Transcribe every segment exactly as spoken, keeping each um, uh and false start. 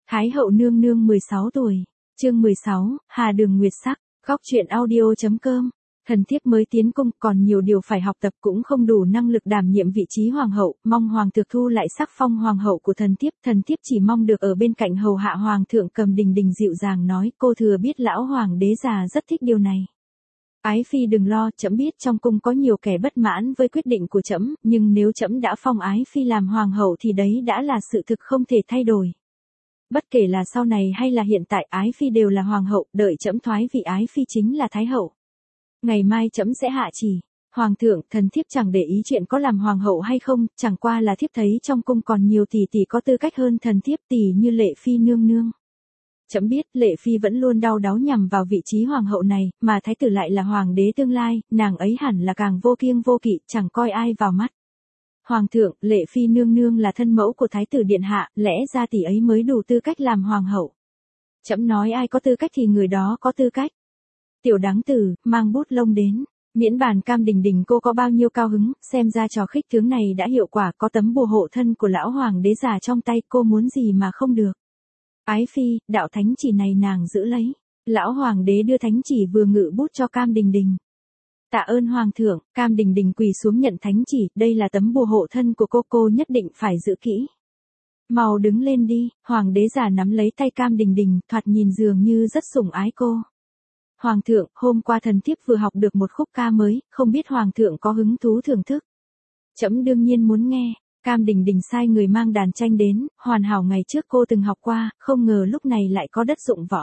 Thái hậu nương nương mười sáu tuổi, chương mười sáu, Hà Đường Nguyệt Sắc, góc truyện audio.com. Thần thiếp mới tiến cung còn nhiều điều phải học tập cũng không đủ năng lực đảm nhiệm vị trí hoàng hậu, mong hoàng thượng thu lại sắc phong hoàng hậu của thần thiếp, thần thiếp chỉ mong được ở bên cạnh hầu hạ hoàng thượng. Cầm Đình Đình dịu dàng nói, cô thừa biết lão hoàng đế già rất thích điều này. Ái phi đừng lo, trẫm biết trong cung có nhiều kẻ bất mãn với quyết định của trẫm, nhưng nếu trẫm đã phong ái phi làm hoàng hậu thì đấy đã là sự thực không thể thay đổi. Bất kể là sau này hay là hiện tại, ái phi đều là hoàng hậu, đợi trẫm thoái vị ái phi chính là thái hậu. Ngày mai trẫm sẽ hạ chỉ. Hoàng thượng, thần thiếp chẳng để ý chuyện có làm hoàng hậu hay không, chẳng qua là thiếp thấy trong cung còn nhiều tỷ tỷ có tư cách hơn thần thiếp, tỷ như Lệ phi nương nương. Trẫm biết Lệ phi vẫn luôn đau đáu nhằm vào vị trí hoàng hậu này, mà thái tử lại là hoàng đế tương lai, nàng ấy hẳn là càng vô kiêng vô kỵ, chẳng coi ai vào mắt. Hoàng thượng, Lệ phi nương nương là thân mẫu của thái tử điện hạ, lẽ ra tỷ ấy mới đủ tư cách làm hoàng hậu. Trẫm nói ai có tư cách thì người đó có tư cách. Tiểu đáng tử, mang bút lông đến. Miễn bàn Cam Đình Đình cô có bao nhiêu cao hứng, xem ra trò khích tướng này đã hiệu quả, có tấm bùa hộ thân của lão hoàng đế già trong tay, cô muốn gì mà không được. Ái phi, đạo thánh chỉ này nàng giữ lấy. Lão hoàng đế đưa thánh chỉ vừa ngự bút cho Cam Đình Đình. Tạ ơn hoàng thượng. Cam Đình Đình quỳ xuống nhận thánh chỉ, đây là tấm bùa hộ thân của cô, cô nhất định phải giữ kỹ. Mau đứng lên đi. Hoàng đế già nắm lấy tay Cam Đình Đình, thoạt nhìn dường như rất sủng ái cô. Hoàng thượng, hôm qua thần thiếp vừa học được một khúc ca mới, không biết hoàng thượng có hứng thú thưởng thức. Trẫm đương nhiên muốn nghe. Cam Đình Đình sai người mang đàn tranh đến, hoàn hảo ngày trước cô từng học qua, không ngờ lúc này lại có đất dụng võ.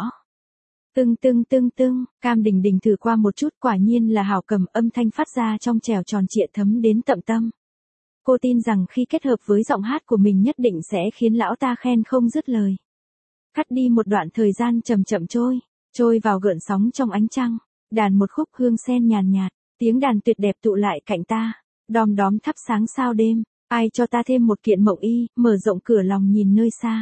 Tưng tưng tưng tưng, Cam Đình Đình thử qua một chút, quả nhiên là hảo cầm, âm thanh phát ra trong trẻo tròn trịa thấm đến tận tâm. Cô tin rằng khi kết hợp với giọng hát của mình nhất định sẽ khiến lão ta khen không dứt lời. Cắt đi một đoạn thời gian chậm chậm trôi, trôi vào gợn sóng trong ánh trăng, đàn một khúc hương sen nhàn nhạt, tiếng đàn tuyệt đẹp tụ lại cạnh ta, đom đóm thắp sáng sao đêm, ai cho ta thêm một kiện mộng y, mở rộng cửa lòng nhìn nơi xa.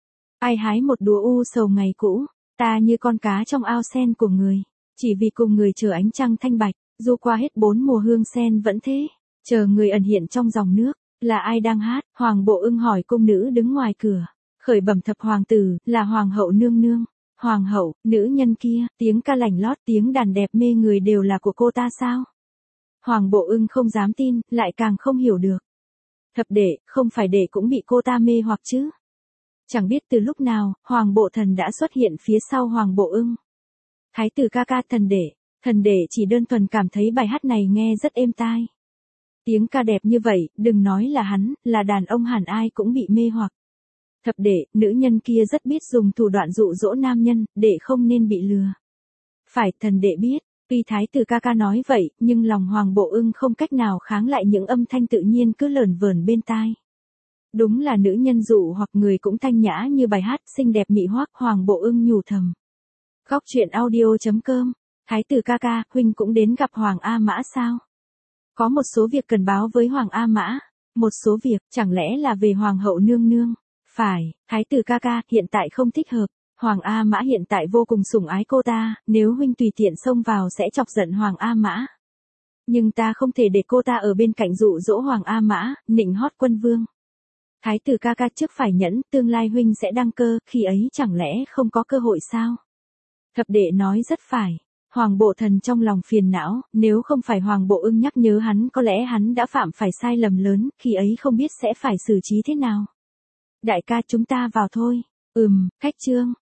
Ai hái một đúa u sầu ngày cũ, ta như con cá trong ao sen của người, chỉ vì cùng người chờ ánh trăng thanh bạch, dù qua hết bốn mùa hương sen vẫn thế, chờ người ẩn hiện trong dòng nước, là ai đang hát? Hoàng Bộ Ưng hỏi cung nữ đứng ngoài cửa, khởi bẩm thập hoàng tử, là hoàng hậu nương nương. Hoàng hậu, nữ nhân kia, tiếng ca lành lót, tiếng đàn đẹp mê người đều là của cô ta sao? Hoàng Bộ Ưng không dám tin, lại càng không hiểu được. Thập đệ, không phải đệ cũng bị cô ta mê hoặc chứ? Chẳng biết từ lúc nào, Hoàng Bộ Thần đã xuất hiện phía sau Hoàng Bộ Ưng. Thái tử ca ca, thần đệ, thần đệ chỉ đơn thuần cảm thấy bài hát này nghe rất êm tai. Tiếng ca đẹp như vậy, đừng nói là hắn, là đàn ông hẳn ai cũng bị mê hoặc. Thập đệ, nữ nhân kia rất biết dùng thủ đoạn dụ dỗ nam nhân, đệ không nên bị lừa. Phải, thần đệ biết. Tuy thái tử ca ca nói vậy, nhưng lòng Hoàng Bộ Ưng không cách nào kháng lại những âm thanh tự nhiên cứ lởn vởn bên tai. Đúng là nữ nhân dụ hoặc người cũng thanh nhã như bài hát xinh đẹp mị hoác, Hoàng Bộ Ưng nhủ thầm. Góc truyện audio.com. Thái tử ca ca, huynh cũng đến gặp Hoàng A Mã sao? Có một số việc cần báo với Hoàng A Mã. Một số việc, chẳng lẽ là về Hoàng hậu nương nương? Phải, thái tử ca ca, hiện tại không thích hợp. Hoàng A Mã hiện tại vô cùng sủng ái cô ta, nếu huynh tùy tiện xông vào sẽ chọc giận Hoàng A Mã. Nhưng ta không thể để cô ta ở bên cạnh dụ dỗ Hoàng A Mã, nịnh hót quân vương. Thái tử ca ca trước phải nhẫn, tương lai huynh sẽ đăng cơ, khi ấy chẳng lẽ không có cơ hội sao? Thập đệ nói rất phải. Hoàng Bộ Thần trong lòng phiền não, nếu không phải Hoàng Bộ Ưng nhắc nhớ hắn có lẽ hắn đã phạm phải sai lầm lớn, khi ấy không biết sẽ phải xử trí thế nào. Đại ca chúng ta vào thôi. Ừm, khách trương.